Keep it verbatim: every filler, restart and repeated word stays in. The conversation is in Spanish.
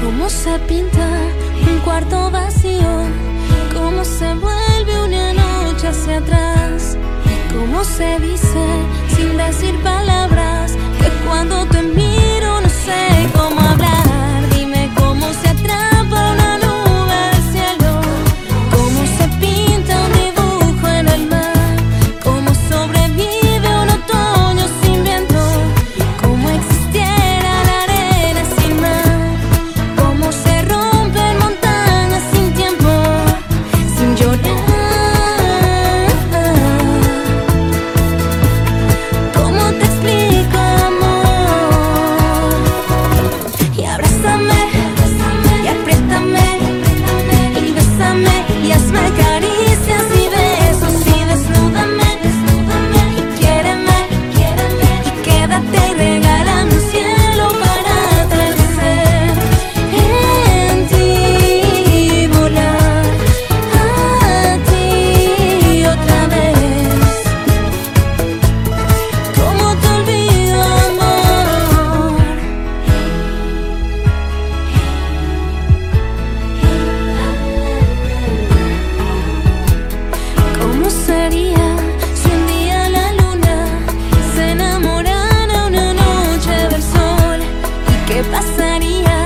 Cómo se pinta un cuarto vacío, cómo se vuelve una noche hacia atrás, y cómo se dice sin decir palabras que cuando te miro no sé cómo hablar. Dime cómo se atrapa una nube del cielo, cómo se pinta un dibujo en el mar, cómo sobrevive un otoño sin viento, cómo existiera la arena sin mar, cómo se rompen montañas sin tiempo, sin llorar. ¿Cómo te explico, amor? Y abrázame, y apriétame, y bésame, y hazme caricias y besos, y desnúdame, y quiéreme, y quédate y regálame un cielo para atardecer en ti, volar a ti otra vez. ¿Cómo te olvido, amor? ¿Cómo sería si un día la luna se enamorara una noche del sol? ¿Y qué pasaría